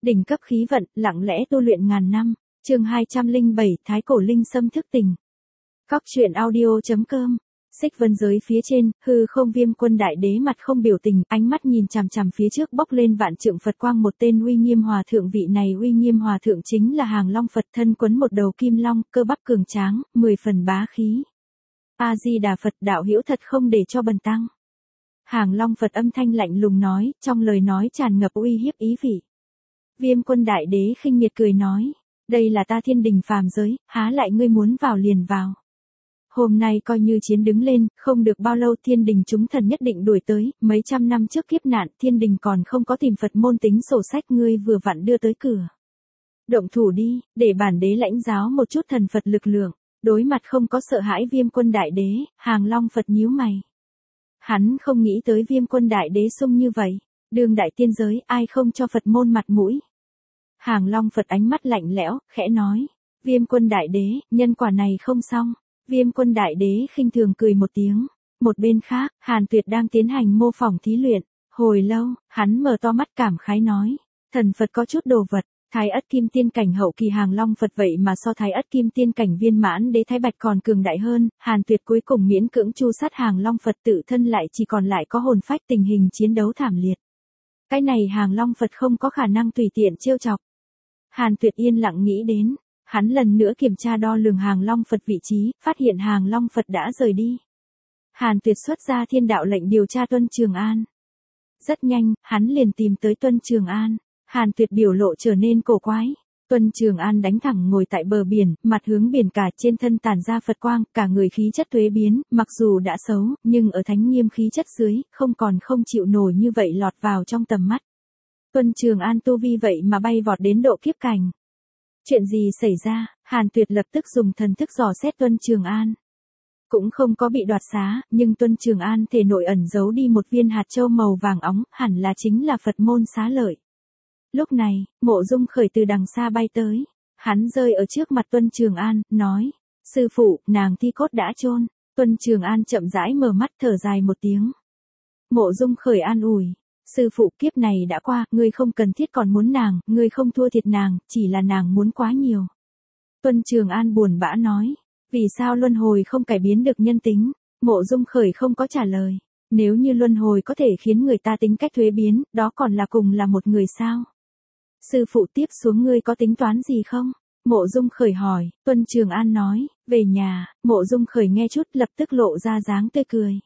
Đỉnh cấp khí vận, lặng lẽ tu luyện ngàn năm. Chương 207, Thái cổ linh sâm thức tỉnh. Cóc truyện audio.com. Xích vân giới phía trên, hư không Viêm Quân Đại Đế mặt không biểu tình, ánh mắt nhìn chằm chằm phía trước bốc lên vạn trượng Phật quang, một tên uy nghiêm hòa thượng. Vị này uy nghiêm hòa thượng chính là Hàng Long Phật, thân quấn một đầu kim long, cơ bắp cường tráng, 10 phần bá khí. A Di Đà Phật, đạo hữu thật không để cho bần tăng. Hàng Long Phật âm thanh lạnh lùng nói, trong lời nói tràn ngập uy hiếp ý vị. Viêm Quân Đại Đế khinh miệt cười nói, đây là ta thiên đình phàm giới, há lại ngươi muốn vào liền vào. Hôm nay coi như chiến đứng lên, không được bao lâu thiên đình chúng thần nhất định đuổi tới, mấy trăm năm trước kiếp nạn thiên đình còn không có tìm Phật môn tính sổ sách, ngươi vừa vặn đưa tới cửa. Động thủ đi, để bản đế lãnh giáo một chút thần Phật lực lượng. Đối mặt không có sợ hãi Viêm Quân Đại Đế, Hàng Long Phật nhíu mày. Hắn không nghĩ tới Viêm Quân Đại Đế sung như vậy, đương đại tiên giới ai không cho Phật môn mặt mũi. Hàng Long Phật ánh mắt lạnh lẽo, khẽ nói, Viêm Quân Đại Đế, nhân quả này không xong. Viêm Quân Đại Đế khinh thường cười một tiếng. Một bên khác, Hàn Tuyệt đang tiến hành mô phỏng thí luyện. Hồi lâu, hắn mở to mắt cảm khái nói, thần Phật có chút đồ vật. Thái Ất Kim Tiên cảnh hậu kỳ Hàng Long Phật vậy mà so Thái Ất Kim Tiên cảnh viên mãn đế Thái Bạch còn cường đại hơn. Hàn Tuyệt cuối cùng miễn cưỡng chu sát Hàng Long Phật, tự thân lại chỉ còn lại có hồn phách, tình hình chiến đấu thảm liệt. Cái này Hàng Long Phật không có khả năng tùy tiện trêu chọc. Hàn Tuyệt yên lặng nghĩ đến, hắn lần nữa kiểm tra đo lường Hàng Long Phật vị trí, phát hiện Hàng Long Phật đã rời đi. Hàn Tuyệt xuất ra thiên đạo lệnh điều tra Tuân Trường An. Rất nhanh, hắn liền tìm tới Tuân Trường An. Hàn Tuyệt biểu lộ trở nên cổ quái. Tuân Trường An đánh thẳng ngồi tại bờ biển, mặt hướng biển cả, trên thân tản ra Phật quang, cả người khí chất thuế biến, mặc dù đã xấu, nhưng ở thánh nghiêm khí chất dưới, không chịu nổi như vậy lọt vào trong tầm mắt. Tuân Trường An tu vi vậy mà bay vọt đến độ kiếp cảnh. Chuyện gì xảy ra? Hàn Tuyệt lập tức dùng thần thức dò xét Tuân Trường An. Cũng không có bị đoạt xá, nhưng Tuân Trường An thể nội ẩn giấu đi một viên hạt châu màu vàng óng, hẳn là chính là Phật môn xá lợi. Lúc này, Mộ Dung Khởi từ đằng xa bay tới. Hắn rơi ở trước mặt Tuân Trường An, nói, sư phụ, nàng thi cốt đã chôn. Tuân Trường An chậm rãi mở mắt thở dài một tiếng. Mộ Dung Khởi an ủi, sư phụ, kiếp này đã qua, ngươi không cần thiết còn muốn nàng, ngươi không thua thiệt nàng, chỉ là nàng muốn quá nhiều. Tuân Trường An buồn bã nói, vì sao luân hồi không cải biến được nhân tính? Mộ Dung Khởi không có trả lời. Nếu như luân hồi có thể khiến người ta tính cách thuế biến, đó còn là cùng là một người sao? Sư phụ, tiếp xuống ngươi có tính toán gì không? Mộ Dung Khởi hỏi. Tuân Trường An nói, về nhà. Mộ Dung Khởi nghe chút lập tức lộ ra dáng tươi cười.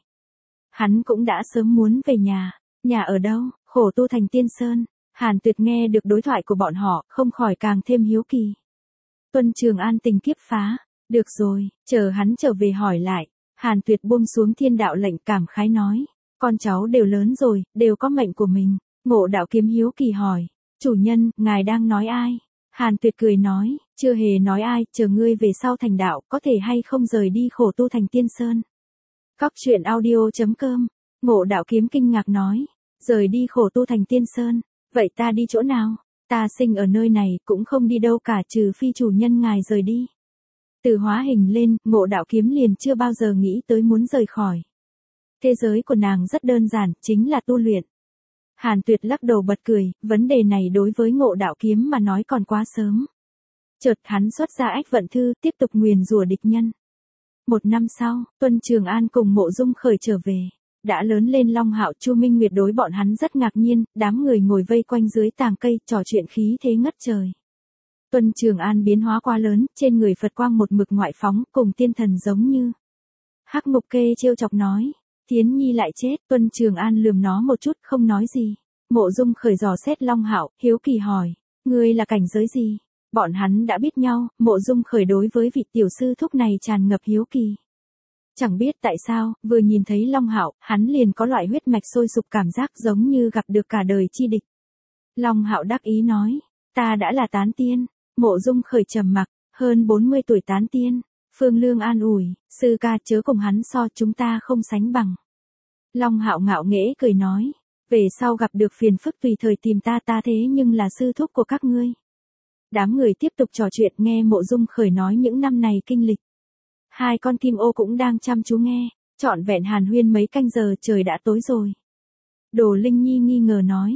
Hắn cũng đã sớm muốn về nhà. Nhà ở đâu? Khổ tu thành Tiên Sơn. Hàn Tuyệt nghe được đối thoại của bọn họ, không khỏi càng thêm hiếu kỳ. Tuân Trường An tình kiếp phá. Được rồi, chờ hắn trở về hỏi lại. Hàn Tuyệt buông xuống thiên đạo lệnh, cảm khái nói, con cháu đều lớn rồi, đều có mệnh của mình. Ngộ Đạo Kiếm hiếu kỳ hỏi, chủ nhân, ngài đang nói ai? Hàn Tuyệt cười nói, chưa hề nói ai, chờ ngươi về sau thành đạo, có thể hay không rời đi khổ tu thành Tiên Sơn. Cóc truyện audio.com. Ngộ Đạo Kiếm kinh ngạc nói, rời đi khổ tu thành Tiên Sơn, vậy ta đi chỗ nào? Ta sinh ở nơi này, cũng không đi đâu cả, trừ phi chủ nhân ngài rời đi. Từ hóa hình lên, Ngộ Đạo Kiếm liền chưa bao giờ nghĩ tới muốn rời khỏi. Thế giới của nàng rất đơn giản, chính là tu luyện. Hàn Tuyệt lắc đầu bật cười, vấn đề này đối với Ngộ Đạo Kiếm mà nói còn quá sớm. Chợt hắn xuất ra Ách Vận Thư, tiếp tục nguyền rủa địch nhân. Một năm sau, Tuân Trường An cùng Mộ Dung Khởi trở về. Đã lớn lên Long Hạo, Chu Minh Nguyệt đối bọn hắn rất ngạc nhiên, đám người ngồi vây quanh dưới tàng cây, trò chuyện khí thế ngất trời. Tuân Trường An biến hóa quá lớn, trên người Phật quang một mực ngoại phóng, cùng tiên thần giống như. Hắc Ngục Kê trêu chọc nói, Thiến Nhi lại chết. Tuân Trường An lườm nó một chút, không nói gì. Mộ Dung Khởi dò xét Long Hạo, hiếu kỳ hỏi, ngươi là cảnh giới gì? Bọn hắn đã biết nhau, Mộ Dung Khởi đối với vị tiểu sư thúc này tràn ngập hiếu kỳ. Chẳng biết tại sao, vừa nhìn thấy Long Hạo, hắn liền có loại huyết mạch sôi sục cảm giác giống như gặp được cả đời chi địch. Long Hạo đắc ý nói, ta đã là tán tiên. Mộ Dung Khởi trầm mặc, hơn 40 tuổi tán tiên. Phương Lương an ủi, sư ca chớ cùng hắn so, chúng ta không sánh bằng. Long Hạo ngạo nghễ cười nói, về sau gặp được phiền phức tùy thời tìm ta, ta thế nhưng là sư thúc của các ngươi. Đám người tiếp tục trò chuyện, nghe Mộ Dung Khởi nói những năm này kinh lịch. Hai con kim ô cũng đang chăm chú nghe, trọn vẹn hàn huyên mấy canh giờ, trời đã tối rồi. Đồ Linh Nhi nghi ngờ nói,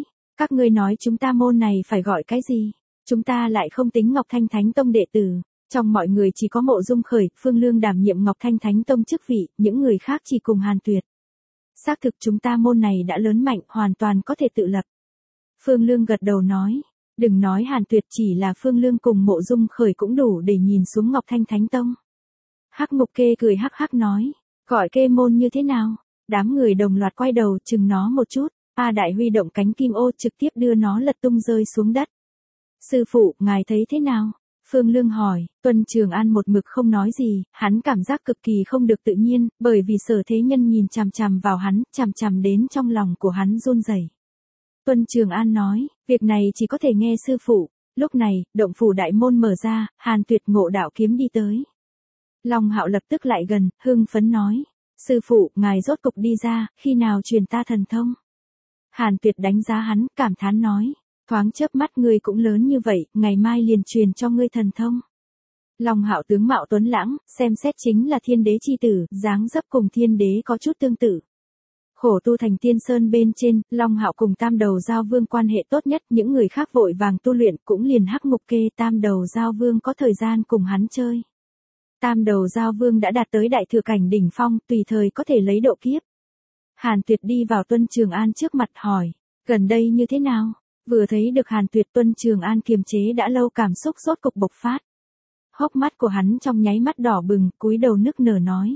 Các ngươi nói chúng ta môn này phải gọi cái gì? Chúng ta lại không tính Ngọc Thanh Thánh Tông đệ tử. Trong mọi người chỉ có Mộ Dung Khởi, Phương Lương đảm nhiệm Ngọc Thanh Thánh Tông chức vị, những người khác chỉ cùng Hàn Tuyệt. Xác thực chúng ta môn này đã lớn mạnh, hoàn toàn có thể tự lập. Phương Lương gật đầu nói, đừng nói Hàn Tuyệt, chỉ là Phương Lương cùng Mộ Dung Khởi cũng đủ để nhìn xuống Ngọc Thanh Thánh Tông. Hắc Mục Kê cười hắc hắc nói, gọi Kê môn như thế nào? Đám người đồng loạt quay đầu chừng nó một chút, A Đại huy động cánh kim ô trực tiếp đưa nó lật tung rơi xuống đất. Sư phụ, ngài thấy thế nào? Phương Lương hỏi. Tuân Trường An một mực không nói gì, hắn cảm giác cực kỳ không được tự nhiên, bởi vì Sở Thế Nhân nhìn chằm chằm vào hắn, chằm chằm đến trong lòng của hắn run rẩy. Tuân Trường An nói, việc này chỉ có thể nghe sư phụ. Lúc này, động phủ đại môn mở ra, Hàn Tuyệt ngộ đạo kiếm đi tới. Long Hạo lập tức lại gần, hưng phấn nói, sư phụ, ngài rốt cục đi ra, khi nào truyền ta thần thông? Hàn Tuyệt đánh giá hắn, cảm thán nói, thoáng chớp mắt ngươi cũng lớn như vậy, ngày mai liền truyền cho ngươi thần thông. Long Hạo tướng mạo tuấn lãng, xem xét chính là thiên đế chi tử, dáng dấp cùng thiên đế có chút tương tự. Khổ tu thành tiên sơn bên trên, Long Hạo cùng Tam Đầu Giao Vương quan hệ tốt nhất, những người khác vội vàng tu luyện cũng liền Hắc Mục Kê, Tam Đầu Giao Vương có thời gian cùng hắn chơi. Tam Đầu Giao Vương đã đạt tới đại thừa cảnh đỉnh phong, tùy thời có thể lấy độ kiếp. Hàn Tuyệt đi vào Tuân Trường An trước mặt hỏi, gần đây như thế nào? Vừa thấy được Hàn Tuyệt, Tuân Trường An kiềm chế đã lâu cảm xúc rốt cục bộc phát. Hốc mắt của hắn trong nháy mắt đỏ bừng, cúi đầu nức nở nói.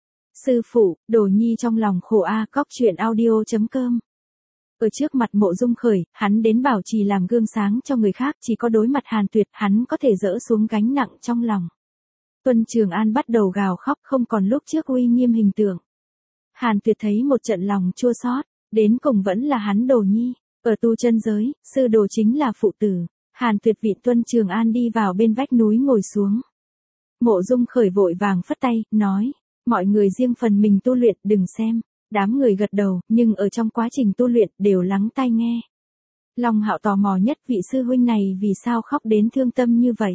Sư phụ, Đồ Nhi trong lòng khổ a. Cóc truyện audio.com. Ở trước mặt Mộ Dung Khởi, hắn đến bảo trì làm gương sáng cho người khác, chỉ có đối mặt Hàn Tuyệt, hắn có thể dỡ xuống gánh nặng trong lòng. Tuân Trường An bắt đầu gào khóc, không còn lúc trước uy nghiêm hình tượng. Hàn Tuyệt thấy một trận lòng chua xót, đến cùng vẫn là hắn Đồ Nhi. Ở tu chân giới, sư đồ chính là phụ tử. Hàn Tuyệt vị Tuân Trường An đi vào bên vách núi ngồi xuống. Mộ Dung Khởi vội vàng phất tay, nói, mọi người riêng phần mình tu luyện, đừng xem. Đám người gật đầu, nhưng ở trong quá trình tu luyện đều lắng tai nghe. Long Hạo tò mò nhất, vị sư huynh này vì sao khóc đến thương tâm như vậy.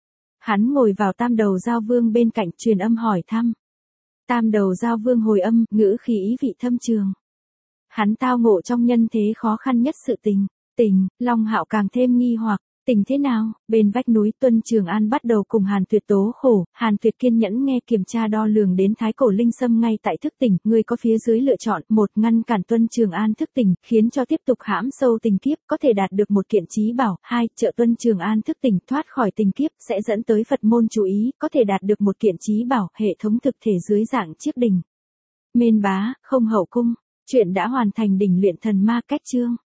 Hắn ngồi vào Tam Đầu Giao Vương bên cạnh, truyền âm hỏi thăm. Tam Đầu Giao Vương hồi âm, ngữ khí ý vị thâm trường. Hắn tao ngộ trong nhân thế khó khăn nhất sự tình. Long Hạo càng thêm nghi hoặc, tình thế nào? Bên vách núi, Tuân Trường An bắt đầu cùng Hàn Tuyệt tố khổ. Hàn Tuyệt kiên nhẫn nghe, kiểm tra đo lường đến thái cổ linh sâm ngay tại thức tỉnh. Người có phía dưới lựa chọn, 1. Ngăn cản Tuân Trường An thức tỉnh, khiến cho tiếp tục hãm sâu tình kiếp, có thể đạt được một kiện chí bảo. 2. Trợ Tuân Trường An thức tỉnh, thoát khỏi tình kiếp, sẽ dẫn tới Phật môn chú ý, có thể đạt được một kiện chí bảo, hệ thống thực thể dưới dạng chiếc đình. Mên bá, không hậu cung. Chuyện đã hoàn thành, đỉnh luyện thần ma cách chương.